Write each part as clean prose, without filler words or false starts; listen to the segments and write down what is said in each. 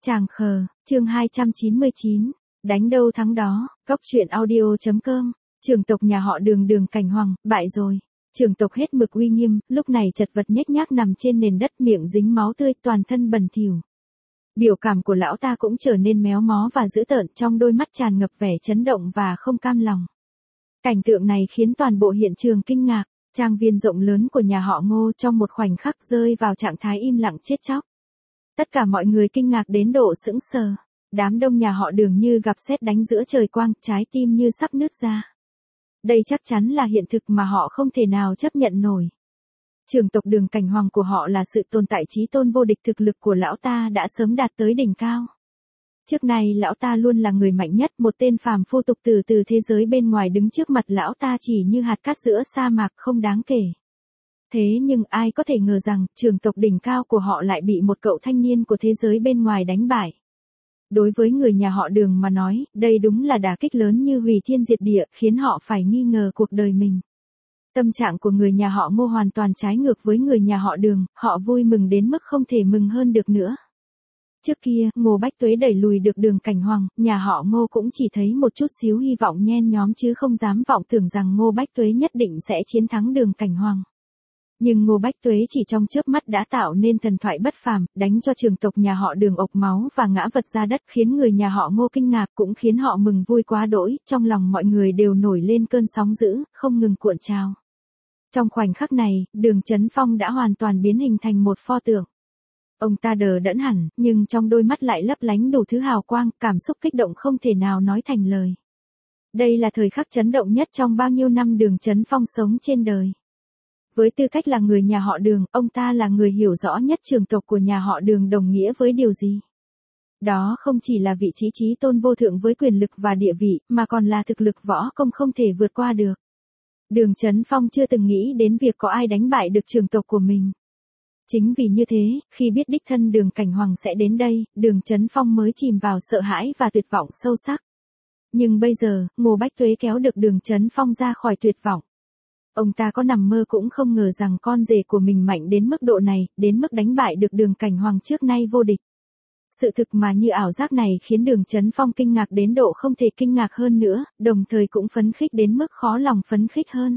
Tràng khờ, chương 299, đánh đâu thắng đó, góc truyện audio.com, trưởng tộc nhà họ Đường Đường Cảnh Hoàng, bại rồi. Trưởng tộc hết mực uy nghiêm, lúc này chật vật nhếch nhác nằm trên nền đất, miệng dính máu tươi, toàn thân bẩn thỉu. Biểu cảm của lão ta cũng trở nên méo mó và dữ tợn, trong đôi mắt tràn ngập vẻ chấn động và không cam lòng. Cảnh tượng này khiến toàn bộ hiện trường kinh ngạc, trang viên rộng lớn của nhà họ Ngô trong một khoảnh khắc rơi vào trạng thái im lặng chết chóc. Tất cả mọi người kinh ngạc đến độ sững sờ, đám đông nhà họ Đường như gặp sét đánh giữa trời quang, trái tim như sắp nứt ra. Đây chắc chắn là hiện thực mà họ không thể nào chấp nhận nổi. Trưởng tộc Đường Cảnh Hoàng của họ là sự tồn tại chí tôn vô địch, thực lực của lão ta đã sớm đạt tới đỉnh cao. Trước nay lão ta luôn là người mạnh nhất, một tên phàm phu tục tử từ thế giới bên ngoài đứng trước mặt lão ta chỉ như hạt cát giữa sa mạc, không đáng kể. Thế nhưng ai có thể ngờ rằng, trưởng tộc đỉnh cao của họ lại bị một cậu thanh niên của thế giới bên ngoài đánh bại. Đối với người nhà họ Đường mà nói, đây đúng là đả kích lớn như hủy thiên diệt địa, khiến họ phải nghi ngờ cuộc đời mình. Tâm trạng của người nhà họ Ngô hoàn toàn trái ngược với người nhà họ Đường, họ vui mừng đến mức không thể mừng hơn được nữa. Trước kia, Ngô Bách Tuế đẩy lùi được Đường Cảnh Hoàng, nhà họ Ngô cũng chỉ thấy một chút xíu hy vọng nhen nhóm chứ không dám vọng tưởng rằng Ngô Bách Tuế nhất định sẽ chiến thắng Đường Cảnh Hoàng. Nhưng Ngô Bách Tuế chỉ trong chớp mắt đã tạo nên thần thoại bất phàm, đánh cho trưởng tộc nhà họ Đường ộc máu và ngã vật ra đất, khiến người nhà họ Ngô kinh ngạc, cũng khiến họ mừng vui quá đỗi, trong lòng mọi người đều nổi lên cơn sóng dữ, không ngừng cuộn trào. Trong khoảnh khắc này, Đường Chấn Phong đã hoàn toàn biến hình thành một pho tượng. Ông ta đờ đẫn hẳn, nhưng trong đôi mắt lại lấp lánh đủ thứ hào quang, cảm xúc kích động không thể nào nói thành lời. Đây là thời khắc chấn động nhất trong bao nhiêu năm Đường Chấn Phong sống trên đời. Với tư cách là người nhà họ Đường, ông ta là người hiểu rõ nhất trưởng tộc của nhà họ Đường đồng nghĩa với điều gì. Đó không chỉ là vị trí chí tôn vô thượng với quyền lực và địa vị, mà còn là thực lực võ công không thể vượt qua được. Đường Chấn Phong chưa từng nghĩ đến việc có ai đánh bại được trưởng tộc của mình. Chính vì như thế, khi biết đích thân Đường Cảnh Hoàng sẽ đến đây, Đường Chấn Phong mới chìm vào sợ hãi và tuyệt vọng sâu sắc. Nhưng bây giờ, Ngô Bách Tuế kéo được Đường Chấn Phong ra khỏi tuyệt vọng. Ông ta có nằm mơ cũng không ngờ rằng con rể của mình mạnh đến mức độ này, đến mức đánh bại được Đường Cảnh Hoàng trước nay vô địch. Sự thực mà như ảo giác này khiến Đường Chấn Phong kinh ngạc đến độ không thể kinh ngạc hơn nữa, đồng thời cũng phấn khích đến mức khó lòng phấn khích hơn.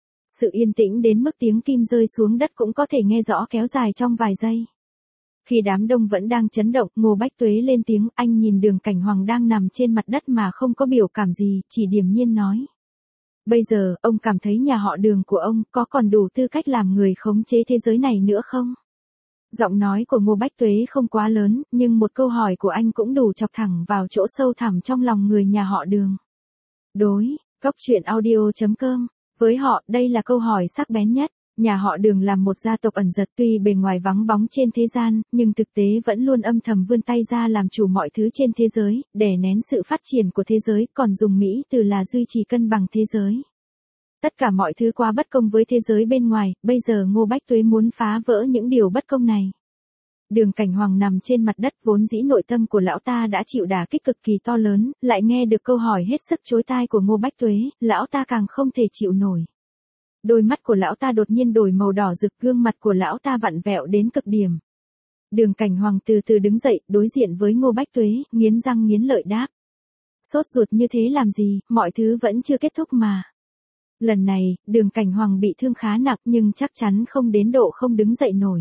Sự yên tĩnh đến mức tiếng kim rơi xuống đất cũng có thể nghe rõ kéo dài trong vài giây. Khi đám đông vẫn đang chấn động, Ngô Bách Tuế lên tiếng, anh nhìn Đường Cảnh Hoàng đang nằm trên mặt đất mà không có biểu cảm gì, chỉ điềm nhiên nói. Bây giờ, ông cảm thấy nhà họ Đường của ông có còn đủ tư cách làm người khống chế thế giới này nữa không? Giọng nói của Ngô Bách Tuế không quá lớn, nhưng một câu hỏi của anh cũng đủ chọc thẳng vào chỗ sâu thẳm trong lòng người nhà họ Đường. Đối, góc truyện audio.com, với họ, đây là câu hỏi sắc bén nhất. Nhà họ Đường là một gia tộc ẩn giật, tuy bề ngoài vắng bóng trên thế gian, nhưng thực tế vẫn luôn âm thầm vươn tay ra làm chủ mọi thứ trên thế giới, đè nén sự phát triển của thế giới, còn dùng Mỹ từ là duy trì cân bằng thế giới. Tất cả mọi thứ quá bất công với thế giới bên ngoài, bây giờ Ngô Bách Tuế muốn phá vỡ những điều bất công này. Đường Cảnh Hoàng nằm trên mặt đất, vốn dĩ nội tâm của lão ta đã chịu đả kích cực kỳ to lớn, lại nghe được câu hỏi hết sức chói tai của Ngô Bách Tuế, lão ta càng không thể chịu nổi. Đôi mắt của lão ta đột nhiên đổi màu đỏ rực, gương mặt của lão ta vặn vẹo đến cực điểm. Đường Cảnh Hoàng từ từ đứng dậy, đối diện với Ngô Bách Tuế, nghiến răng nghiến lợi đáp. Sốt ruột như thế làm gì, mọi thứ vẫn chưa kết thúc mà. Lần này, Đường Cảnh Hoàng bị thương khá nặng nhưng chắc chắn không đến độ không đứng dậy nổi.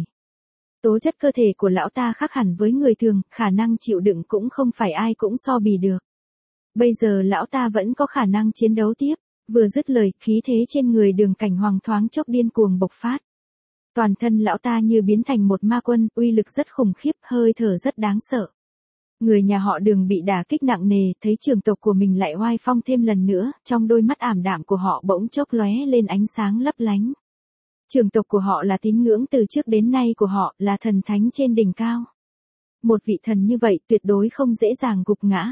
Tố chất cơ thể của lão ta khác hẳn với người thường, khả năng chịu đựng cũng không phải ai cũng so bì được. Bây giờ lão ta vẫn có khả năng chiến đấu tiếp. Vừa dứt lời, khí thế trên người Đường Cảnh Hoàng thoáng chốc điên cuồng bộc phát. Toàn thân lão ta như biến thành một ma quân, uy lực rất khủng khiếp, hơi thở rất đáng sợ. Người nhà họ Đường bị đả kích nặng nề, thấy trưởng tộc của mình lại oai phong thêm lần nữa, trong đôi mắt ảm đạm của họ bỗng chốc lóe lên ánh sáng lấp lánh. Trưởng tộc của họ là tín ngưỡng từ trước đến nay của họ, là thần thánh trên đỉnh cao. Một vị thần như vậy tuyệt đối không dễ dàng gục ngã.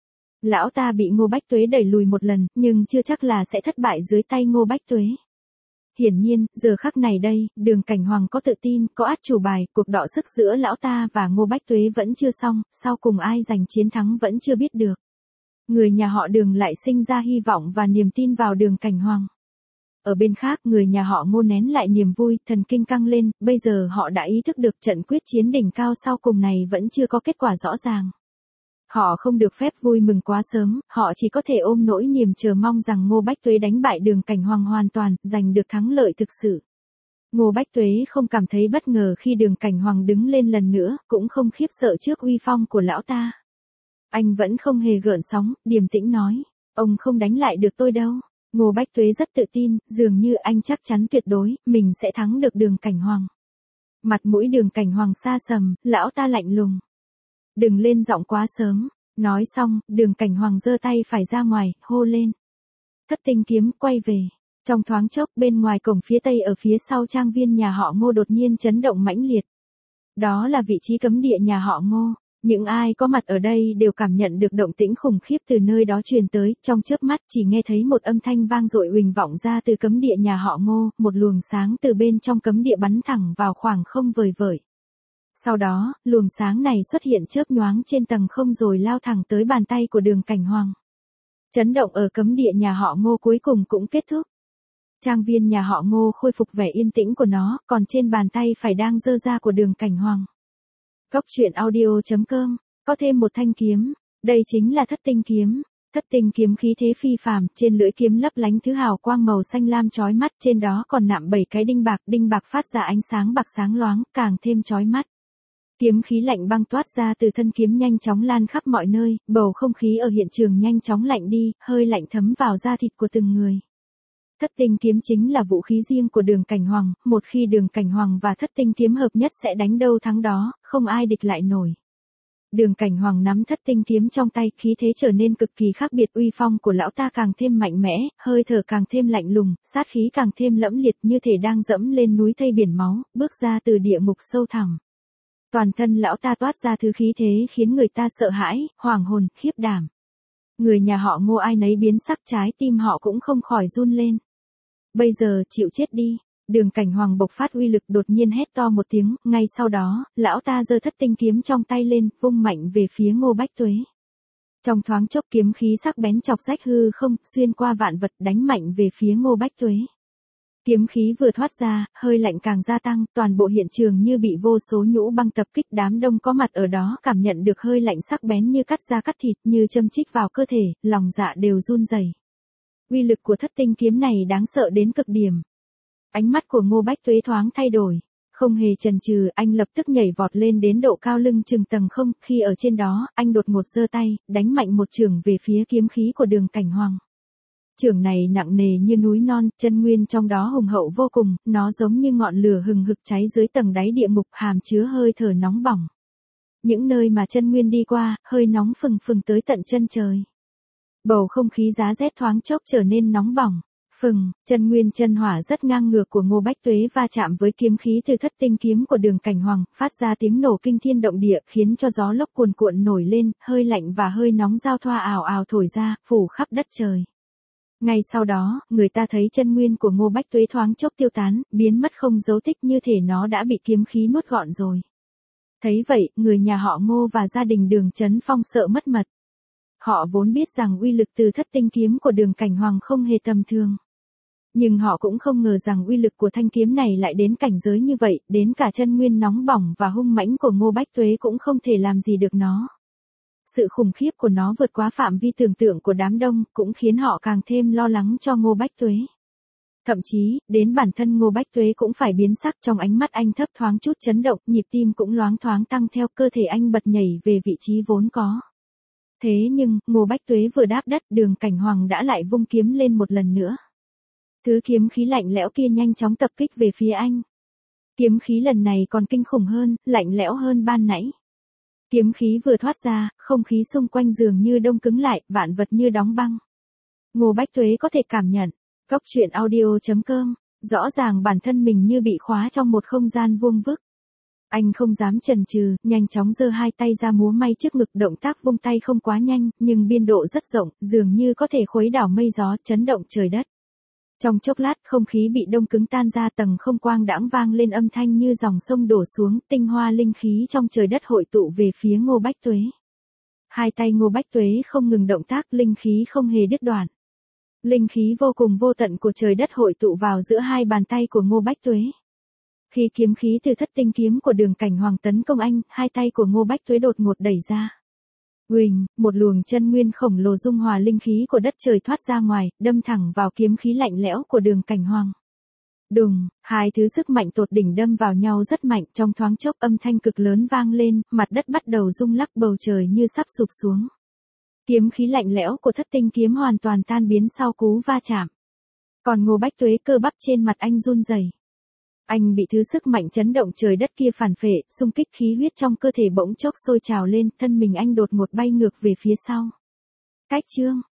Lão ta bị Ngô Bách Tuế đẩy lùi một lần, nhưng chưa chắc là sẽ thất bại dưới tay Ngô Bách Tuế. Hiển nhiên, giờ khắc này đây, Đường Cảnh Hoàng có tự tin, có át chủ bài, cuộc đọ sức giữa lão ta và Ngô Bách Tuế vẫn chưa xong, sau cùng ai giành chiến thắng vẫn chưa biết được. Người nhà họ Đường lại sinh ra hy vọng và niềm tin vào Đường Cảnh Hoàng. Ở bên khác, người nhà họ Ngô nén lại niềm vui, thần kinh căng lên, bây giờ họ đã ý thức được trận quyết chiến đỉnh cao sau cùng này vẫn chưa có kết quả rõ ràng. Họ không được phép vui mừng quá sớm, họ chỉ có thể ôm nỗi niềm chờ mong rằng Ngô Bách Tuế đánh bại Đường Cảnh Hoàng hoàn toàn, giành được thắng lợi thực sự. Ngô Bách Tuế không cảm thấy bất ngờ khi Đường Cảnh Hoàng đứng lên lần nữa, cũng không khiếp sợ trước uy phong của lão ta. Anh vẫn không hề gợn sóng, điềm tĩnh nói, ông không đánh lại được tôi đâu. Ngô Bách Tuế rất tự tin, dường như anh chắc chắn tuyệt đối, mình sẽ thắng được Đường Cảnh Hoàng. Mặt mũi Đường Cảnh Hoàng xa sầm, lão ta lạnh lùng. Đừng lên giọng quá sớm. Nói xong, Đường Cảnh Hoàng giơ tay phải ra ngoài, hô lên. Thất tinh kiếm quay về. Trong thoáng chốc bên ngoài cổng phía tây ở phía sau trang viên nhà họ Ngô đột nhiên chấn động mãnh liệt. Đó là vị trí cấm địa nhà họ Ngô. Những ai có mặt ở đây đều cảm nhận được động tĩnh khủng khiếp từ nơi đó truyền tới, trong chớp mắt chỉ nghe thấy một âm thanh vang dội huỳnh vọng ra từ cấm địa nhà họ Ngô, một luồng sáng từ bên trong cấm địa bắn thẳng vào khoảng không vời vợi. Sau đó, luồng sáng này xuất hiện chớp nhoáng trên tầng không rồi lao thẳng tới bàn tay của Đường Cảnh Hoàng. Chấn động ở cấm địa nhà họ Ngô cuối cùng cũng kết thúc. Trang viên nhà họ Ngô khôi phục vẻ yên tĩnh của nó, còn trên bàn tay phải đang giơ ra của Đường Cảnh Hoàng. Cốc truyện audio.com, có thêm một thanh kiếm, đây chính là thất tinh kiếm. Thất tinh kiếm khí thế phi phàm, trên lưỡi kiếm lấp lánh thứ hào quang màu xanh lam chói mắt, trên đó còn nạm 7 cái đinh bạc phát ra ánh sáng bạc sáng loáng, càng thêm chói mắt. Kiếm khí lạnh băng toát ra từ thân kiếm nhanh chóng lan khắp mọi nơi, bầu không khí ở hiện trường nhanh chóng lạnh đi, hơi lạnh thấm vào da thịt của từng người. Thất tinh kiếm chính là vũ khí riêng của Đường Cảnh Hoàng, một khi Đường Cảnh Hoàng và thất tinh kiếm hợp nhất sẽ đánh đâu thắng đó, không ai địch lại nổi. Đường Cảnh Hoàng nắm thất tinh kiếm trong tay, khí thế trở nên cực kỳ khác biệt, uy phong của lão ta càng thêm mạnh mẽ, hơi thở càng thêm lạnh lùng, sát khí càng thêm lẫm liệt như thể đang dẫm lên núi thây biển máu, bước ra từ địa ngục sâu thẳm. Toàn thân lão ta toát ra thứ khí thế khiến người ta sợ hãi, hoảng hồn, khiếp đảm. Người nhà họ Ngô ai nấy biến sắc, trái tim họ cũng không khỏi run lên. Bây giờ, chịu chết đi. Đường Cảnh Hoàng bộc phát uy lực, đột nhiên hét to một tiếng, ngay sau đó, lão ta giơ thất tinh kiếm trong tay lên, vung mạnh về phía Ngô Bách Tuế. Trong thoáng chốc kiếm khí sắc bén chọc rách hư không, xuyên qua vạn vật, đánh mạnh về phía Ngô Bách Tuế. Kiếm khí vừa thoát ra, hơi lạnh càng gia tăng, toàn bộ hiện trường như bị vô số nhũ băng tập kích, đám đông có mặt ở đó cảm nhận được hơi lạnh sắc bén như cắt da cắt thịt, như châm chích vào cơ thể, lòng dạ đều run rẩy. Uy lực của thất tinh kiếm này đáng sợ đến cực điểm. Ánh mắt của Ngô Bách Tuế thoáng thay đổi, không hề chần chừ, anh lập tức nhảy vọt lên đến độ cao lưng chừng tầng không, khi ở trên đó, anh đột ngột giơ tay, đánh mạnh một chưởng về phía kiếm khí của Đường Cảnh Hoàng. Chưởng này nặng nề như núi non, chân nguyên trong đó hùng hậu vô cùng, nó giống như ngọn lửa hừng hực cháy dưới tầng đáy địa ngục, hàm chứa hơi thở nóng bỏng. Những nơi mà chân nguyên đi qua, hơi nóng phừng phừng tới tận chân trời. Bầu không khí giá rét thoáng chốc trở nên nóng bỏng. Chân nguyên chân hỏa rất ngang ngược của Ngô Bách Tuế va chạm với kiếm khí từ thất tinh kiếm của Đường Cảnh Hoàng, phát ra tiếng nổ kinh thiên động địa, khiến cho gió lốc cuồn cuộn nổi lên, hơi lạnh và hơi nóng giao thoa ào ào thổi ra, phủ khắp đất trời. Ngay sau đó, người ta thấy chân nguyên của Ngô Bách Tuế thoáng chốc tiêu tán, biến mất không dấu tích, như thể nó đã bị kiếm khí nuốt gọn rồi. Thấy vậy, người nhà họ Ngô và gia đình Đường Chấn Phong sợ mất mật. Họ vốn biết rằng uy lực từ thất tinh kiếm của Đường Cảnh Hoàng không hề tầm thường. Nhưng họ cũng không ngờ rằng uy lực của thanh kiếm này lại đến cảnh giới như vậy, đến cả chân nguyên nóng bỏng và hung mãnh của Ngô Bách Tuế cũng không thể làm gì được nó. Sự khủng khiếp của nó vượt quá phạm vi tưởng tượng của đám đông, cũng khiến họ càng thêm lo lắng cho Ngô Bách Tuế. Thậm chí, đến bản thân Ngô Bách Tuế cũng phải biến sắc, trong ánh mắt anh thấp thoáng chút chấn động, nhịp tim cũng loáng thoáng tăng theo, cơ thể anh bật nhảy về vị trí vốn có. Thế nhưng, Ngô Bách Tuế vừa đáp đất, Đường Cảnh Hoàng đã lại vung kiếm lên một lần nữa. Thứ kiếm khí lạnh lẽo kia nhanh chóng tập kích về phía anh. Kiếm khí lần này còn kinh khủng hơn, lạnh lẽo hơn ban nãy. Kiếm khí vừa thoát ra, không khí xung quanh dường như đông cứng lại, vạn vật như đóng băng. Ngô Bách Tuế có thể cảm nhận. Cốc truyện audio.com, rõ ràng bản thân mình như bị khóa trong một không gian vuông vức. Anh không dám chần chừ, nhanh chóng giơ hai tay ra múa may trước ngực, động tác vung tay không quá nhanh, nhưng biên độ rất rộng, dường như có thể khuấy đảo mây gió, chấn động trời đất. Trong chốc lát, không khí bị đông cứng tan ra, tầng không quang đãng vang lên âm thanh như dòng sông đổ xuống, tinh hoa linh khí trong trời đất hội tụ về phía Ngô Bách Tuế. Hai tay Ngô Bách Tuế không ngừng động tác, linh khí không hề đứt đoạn. Linh khí vô cùng vô tận của trời đất hội tụ vào giữa hai bàn tay của Ngô Bách Tuế. Khi kiếm khí từ thất tinh kiếm của Đường Cảnh Hoàng tấn công anh, hai tay của Ngô Bách Tuế đột ngột đẩy ra. Huỳnh, một luồng chân nguyên khổng lồ dung hòa linh khí của đất trời thoát ra ngoài, đâm thẳng vào kiếm khí lạnh lẽo của Đường Cảnh Hoàng. Đùng, hai thứ sức mạnh tột đỉnh đâm vào nhau rất mạnh, trong thoáng chốc âm thanh cực lớn vang lên, mặt đất bắt đầu rung lắc, bầu trời như sắp sụp xuống. Kiếm khí lạnh lẽo của thất tinh kiếm hoàn toàn tan biến sau cú va chạm. Còn Ngô Bách Tuế cơ bắp trên mặt anh run rẩy. Anh bị thứ sức mạnh chấn động trời đất kia phản phệ, xung kích khí huyết trong cơ thể bỗng chốc sôi trào lên, thân mình anh đột ngột bay ngược về phía sau. Cách chương